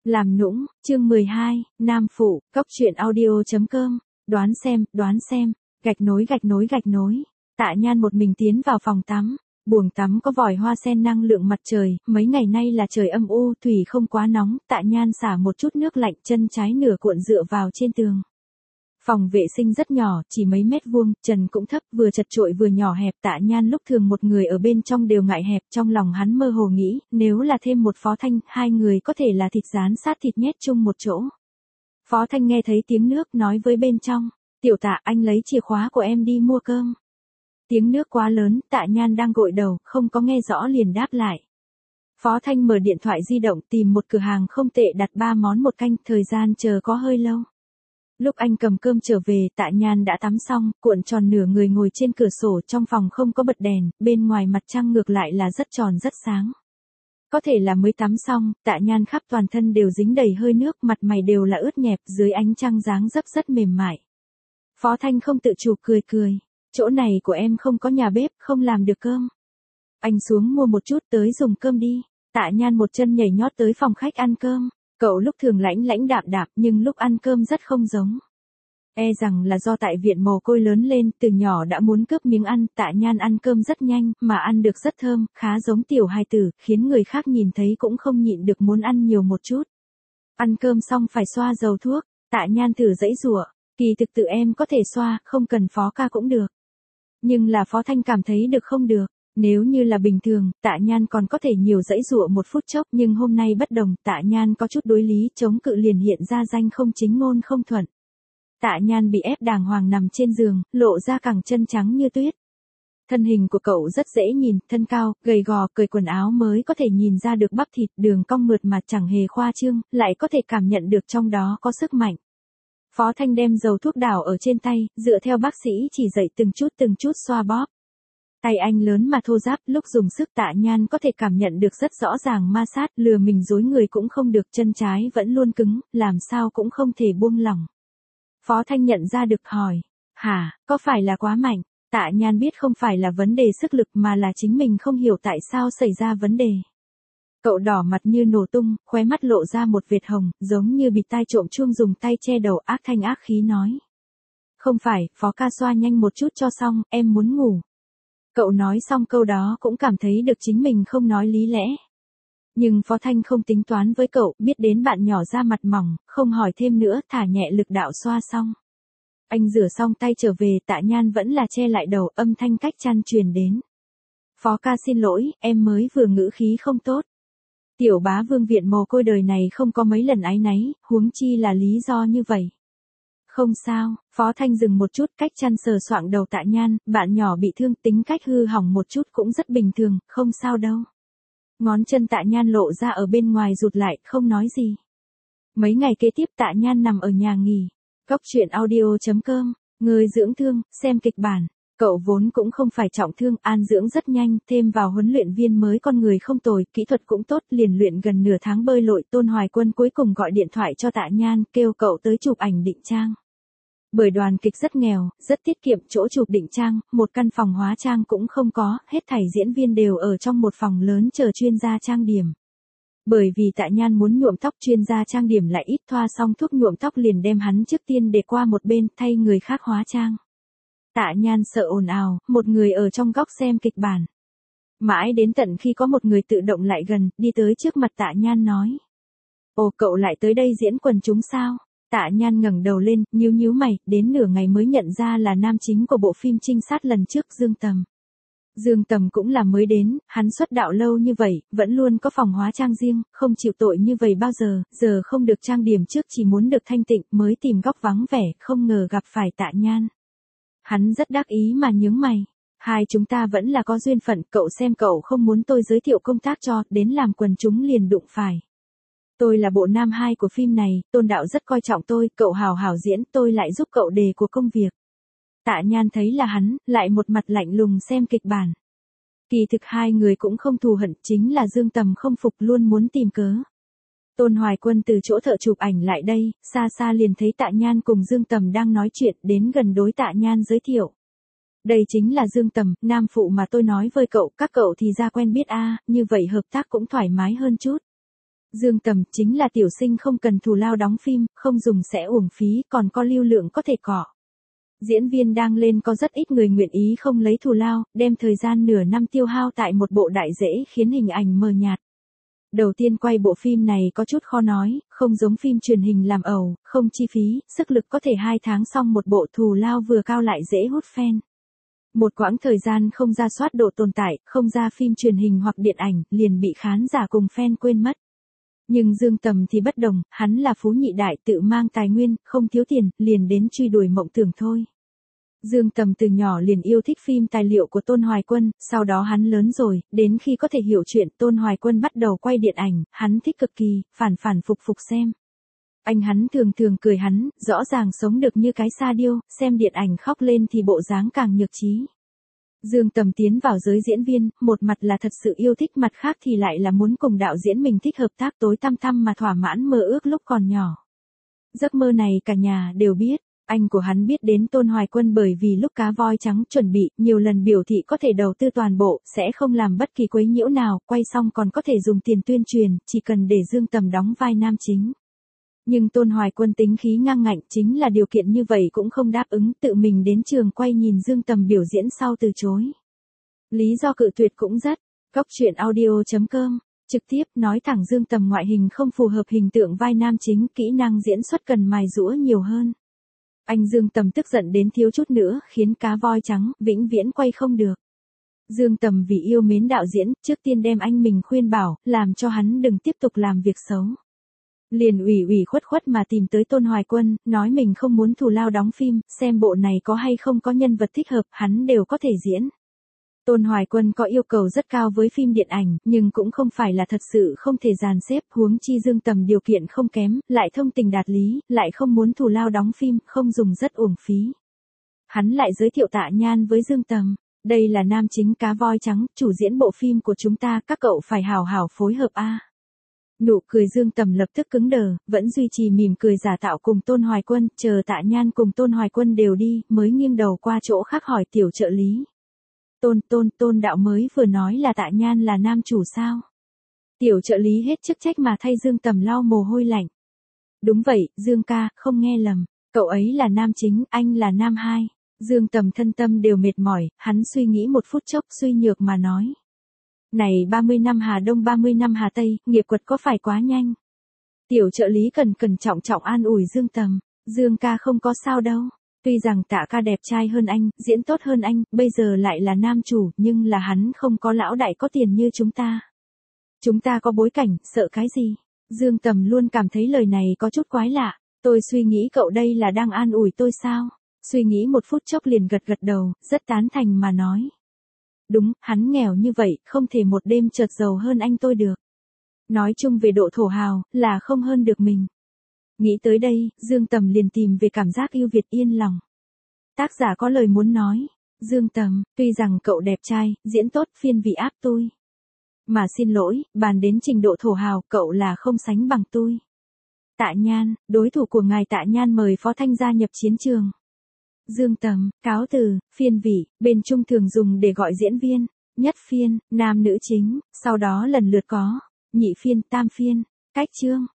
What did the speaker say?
Làm nũng, chương 12, Nam Phụ, Cóc truyện audio.com, đoán xem, gạch nối. Tạ Nhan một mình tiến vào phòng tắm, buồng tắm có vòi hoa sen năng lượng mặt trời, mấy ngày nay là trời âm u, thủy không quá nóng, Tạ Nhan xả một chút nước lạnh, chân trái nửa cuộn dựa vào trên tường. Phòng vệ sinh rất nhỏ, chỉ mấy mét vuông, trần cũng thấp, vừa chật chội vừa nhỏ hẹp. Tạ Nhan lúc thường một người ở bên trong đều ngại hẹp, trong lòng hắn mơ hồ nghĩ, nếu là thêm một Phó Thanh, hai người có thể là thịt rán sát thịt nhét chung một chỗ. Phó Thanh nghe thấy tiếng nước, nói với bên trong, tiểu Tạ, anh lấy chìa khóa của em đi mua cơm. Tiếng nước quá lớn, Tạ Nhan đang gội đầu, không có nghe rõ liền đáp lại. Phó Thanh mở điện thoại di động tìm một cửa hàng không tệ đặt 3 món một canh, thời gian chờ có hơi lâu. Lúc anh cầm cơm trở về, Tạ Nhan đã tắm xong, cuộn tròn nửa người ngồi trên cửa sổ, trong phòng không có bật đèn, bên ngoài mặt trăng ngược lại là rất tròn rất sáng. Có thể là mới tắm xong, Tạ Nhan khắp toàn thân đều dính đầy hơi nước, mặt mày đều là ướt nhẹp, dưới ánh trăng dáng dấp rất mềm mại. Phó Thanh không tự chủ cười, chỗ này của em không có nhà bếp, không làm được cơm. Anh xuống mua một chút tới dùng cơm đi. Tạ Nhan một chân nhảy nhót tới phòng khách ăn cơm. Cậu lúc thường lãnh đạm nhưng lúc ăn cơm rất không giống. E rằng là do tại viện mồ côi lớn lên, từ nhỏ đã muốn cướp miếng ăn. Tạ Nhan ăn cơm rất nhanh, mà ăn được rất thơm, khá giống tiểu hài tử, khiến người khác nhìn thấy cũng không nhịn được muốn ăn nhiều một chút. Ăn cơm xong phải xoa dầu thuốc, Tạ Nhan thử giãy giụa, kỳ thực tự em có thể xoa, không cần Phó ca cũng được. Nhưng là Phó Thanh cảm thấy được không được. Nếu như là bình thường, Tạ Nhan còn có thể nhiều giãy giụa một phút chốc, nhưng hôm nay bất đồng, Tạ Nhan có chút đối lý, chống cự liền hiện ra danh không chính ngôn không thuận. Tạ Nhan bị ép đàng hoàng nằm trên giường, lộ ra cẳng chân trắng như tuyết. Thân hình của cậu rất dễ nhìn, thân cao, gầy gò, cởi quần áo mới có thể nhìn ra được bắp thịt, đường cong mượt mà chẳng hề khoa trương, lại có thể cảm nhận được trong đó có sức mạnh. Phó Thanh đem dầu thuốc đảo ở trên tay, dựa theo bác sĩ chỉ dạy từng chút xoa bóp. Tay anh lớn mà thô ráp, lúc dùng sức Tạ Nhan có thể cảm nhận được rất rõ ràng ma sát, lừa mình dối người cũng không được, chân trái vẫn luôn cứng, làm sao cũng không thể buông lỏng. Phó Thanh nhận ra được hỏi, hả, có phải là quá mạnh? Tạ Nhan biết không phải là vấn đề sức lực mà là chính mình không hiểu tại sao xảy ra vấn đề. Cậu đỏ mặt như nổ tung, khóe mắt lộ ra một vệt hồng, giống như bịt tai trộm chuông, dùng tay che đầu, ác thanh ác khí nói. Không phải, Phó ca xoa nhanh một chút cho xong, em muốn ngủ. Cậu nói xong câu đó cũng cảm thấy được chính mình không nói lý lẽ. Nhưng Phó Thanh không tính toán với cậu, biết đến bạn nhỏ da mặt mỏng, không hỏi thêm nữa, thả nhẹ lực đạo xoa xong. Anh rửa xong tay trở về, Tạ Nhan vẫn là che lại đầu, âm thanh cách chăn truyền đến. Phó ca xin lỗi, em mới vừa ngữ khí không tốt. Tiểu bá vương viện mồ côi đời này không có mấy lần áy náy, huống chi là lý do như vậy. Không sao, Phó Thanh dừng một chút, cách chăn sờ soạng đầu Tạ Nhan, bạn nhỏ bị thương, tính cách hư hỏng một chút cũng rất bình thường, không sao đâu. Ngón chân Tạ Nhan lộ ra ở bên ngoài rụt lại, không nói gì. Mấy ngày kế tiếp Tạ Nhan nằm ở nhà nghỉ. Cóc truyện audio.com, người dưỡng thương, xem kịch bản. Cậu vốn cũng không phải trọng thương, an dưỡng rất nhanh, thêm vào huấn luyện viên mới con người không tồi, kỹ thuật cũng tốt, liền luyện gần nửa tháng bơi lội. Tôn Hoài Quân cuối cùng gọi điện thoại cho Tạ Nhan, kêu cậu tới chụp ảnh định trang. Bởi đoàn kịch rất nghèo, rất tiết kiệm, chỗ chụp định trang, một căn phòng hóa trang cũng không có, hết thảy diễn viên đều ở trong một phòng lớn chờ chuyên gia trang điểm. Bởi vì Tạ Nhan muốn nhuộm tóc, chuyên gia trang điểm lại ít, thoa xong thuốc nhuộm tóc liền đem hắn trước tiên để qua một bên, thay người khác hóa trang. Tạ Nhan sợ ồn ào, một người ở trong góc xem kịch bản. Mãi đến tận khi có một người tự động lại gần, đi tới trước mặt Tạ Nhan nói. Ồ, cậu lại tới đây diễn quần chúng sao? Tạ Nhan ngẩng đầu lên, nhíu mày, đến nửa ngày mới nhận ra là nam chính của bộ phim trinh sát lần trước, Dương Tầm. Dương Tầm cũng là mới đến, hắn xuất đạo lâu như vậy, vẫn luôn có phòng hóa trang riêng, không chịu tội như vậy bao giờ, giờ không được trang điểm trước, chỉ muốn được thanh tịnh, mới tìm góc vắng vẻ, không ngờ gặp phải Tạ Nhan. Hắn rất đắc ý mà nhướng mày. Hai chúng ta vẫn là có duyên phận, cậu xem cậu không muốn tôi giới thiệu công tác cho, đến làm quần chúng liền đụng phải. Tôi là bộ nam 2 của phim này, Tôn đạo rất coi trọng tôi, cậu hào hào diễn, tôi lại giúp cậu đề của công việc. Tạ Nhan thấy là hắn, lại một mặt lạnh lùng xem kịch bản. Kỳ thực hai người cũng không thù hận, chính là Dương Tầm không phục, luôn muốn tìm cớ. Tôn Hoài Quân từ chỗ thợ chụp ảnh lại đây, xa xa liền thấy Tạ Nhan cùng Dương Tầm đang nói chuyện, đến gần đối Tạ Nhan giới thiệu. Đây chính là Dương Tầm, nam phụ mà tôi nói với cậu, các cậu thì ra quen biết a, như vậy hợp tác cũng thoải mái hơn chút. Dương Tầm chính là tiểu sinh không cần thù lao đóng phim, không dùng sẽ uổng phí, còn có lưu lượng có thể cọ. Diễn viên đang lên có rất ít người nguyện ý không lấy thù lao, đem thời gian nửa năm tiêu hao tại một bộ đại dễ khiến hình ảnh mờ nhạt. Đầu tiên quay bộ phim này có chút khó nói, không giống phim truyền hình làm ẩu, không chi phí, sức lực có thể 2 tháng xong một bộ, thù lao vừa cao lại dễ hút fan. Một quãng thời gian không ra soát độ tồn tại, không ra phim truyền hình hoặc điện ảnh, liền bị khán giả cùng fan quên mất. Nhưng Dương Tầm thì bất đồng, hắn là phú nhị đại tự mang tài nguyên, không thiếu tiền, liền đến truy đuổi mộng tưởng thôi. Dương Tầm từ nhỏ liền yêu thích phim tài liệu của Tôn Hoài Quân, sau đó hắn lớn rồi, đến khi có thể hiểu chuyện Tôn Hoài Quân bắt đầu quay điện ảnh, hắn thích cực kỳ, phản phục xem. Anh hắn thường cười hắn, rõ ràng sống được như cái sa điêu, xem điện ảnh khóc lên thì bộ dáng càng nhược trí. Dương Tầm tiến vào giới diễn viên, một mặt là thật sự yêu thích, mặt khác thì lại là muốn cùng đạo diễn mình thích hợp tác tối tăm mà thỏa mãn mơ ước lúc còn nhỏ. Giấc mơ này cả nhà đều biết, anh của hắn biết đến Tôn Hoài Quân bởi vì lúc Cá Voi Trắng chuẩn bị, nhiều lần biểu thị có thể đầu tư toàn bộ, sẽ không làm bất kỳ quấy nhiễu nào, quay xong còn có thể dùng tiền tuyên truyền, chỉ cần để Dương Tầm đóng vai nam chính. Nhưng Tôn Hoài Quân tính khí ngang ngạnh, chính là điều kiện như vậy cũng không đáp ứng, tự mình đến trường quay nhìn Dương Tầm biểu diễn sau từ chối. Lý do cự tuyệt cũng rất, Cóc Truyện Audio.com, trực tiếp nói thẳng Dương Tầm ngoại hình không phù hợp hình tượng vai nam chính, kỹ năng diễn xuất cần mài giũa nhiều hơn. Anh Dương Tầm tức giận đến thiếu chút nữa, khiến Cá Voi Trắng vĩnh viễn quay không được. Dương Tầm vì yêu mến đạo diễn, trước tiên đem anh mình khuyên bảo, làm cho hắn đừng tiếp tục làm việc xấu. Liền ủy khuất mà tìm tới Tôn Hoài Quân, nói mình không muốn thù lao đóng phim, xem bộ này có hay không có nhân vật thích hợp, hắn đều có thể diễn. Tôn Hoài Quân có yêu cầu rất cao với phim điện ảnh, nhưng cũng không phải là thật sự không thể dàn xếp, huống chi Dương Tầm điều kiện không kém, lại thông tình đạt lý, lại không muốn thù lao đóng phim, không dùng rất uổng phí. Hắn lại giới thiệu Tạ Nhan với Dương Tầm, đây là nam chính Cá Voi Trắng, chủ diễn bộ phim của chúng ta, các cậu phải hào hào phối hợp a. Nụ cười Dương Tầm lập tức cứng đờ, vẫn duy trì mỉm cười giả tạo cùng Tôn Hoài Quân, chờ Tạ Nhan cùng Tôn Hoài Quân đều đi, mới nghiêng đầu qua chỗ khác hỏi tiểu trợ lý. Tôn đạo mới vừa nói là Tạ Nhan là nam chủ sao? Tiểu trợ lý hết chức trách mà thay Dương Tầm lau mồ hôi lạnh. Đúng vậy, Dương ca, không nghe lầm, cậu ấy là nam chính, anh là nam hai. Dương Tầm thân tâm đều mệt mỏi, hắn suy nghĩ một phút chốc suy nhược mà nói. Này 30 năm Hà Đông 30 năm Hà Tây, nghiệp quật có phải quá nhanh? Tiểu trợ lý cẩn trọng an ủi Dương Tầm, Dương ca không có sao đâu. Tuy rằng Tạ ca đẹp trai hơn anh, diễn tốt hơn anh, bây giờ lại là nam chủ, nhưng là hắn không có lão đại có tiền như chúng ta. Chúng ta có bối cảnh, sợ cái gì? Dương Tầm luôn cảm thấy lời này có chút quái lạ. Tôi suy nghĩ cậu đây là đang an ủi tôi sao? Suy nghĩ một phút chốc liền gật đầu, rất tán thành mà nói. Đúng, hắn nghèo như vậy, không thể một đêm chợt giàu hơn anh tôi được. Nói chung về độ thổ hào, là không hơn được mình. Nghĩ tới đây, Dương Tầm liền tìm về cảm giác yêu Việt yên lòng. Tác giả có lời muốn nói. Dương Tầm, tuy rằng cậu đẹp trai, diễn tốt, phiên vị áp tôi. Mà xin lỗi, bàn đến trình độ thổ hào, cậu là không sánh bằng tôi. Tạ Nhan, đối thủ của ngài Tạ Nhan mời Phó Thanh gia nhập chiến trường. Dương Tầm, cáo từ, phiên vị, bên Trung thường dùng để gọi diễn viên, nhất phiên, nam nữ chính, sau đó lần lượt có, nhị phiên, tam phiên, cách chương.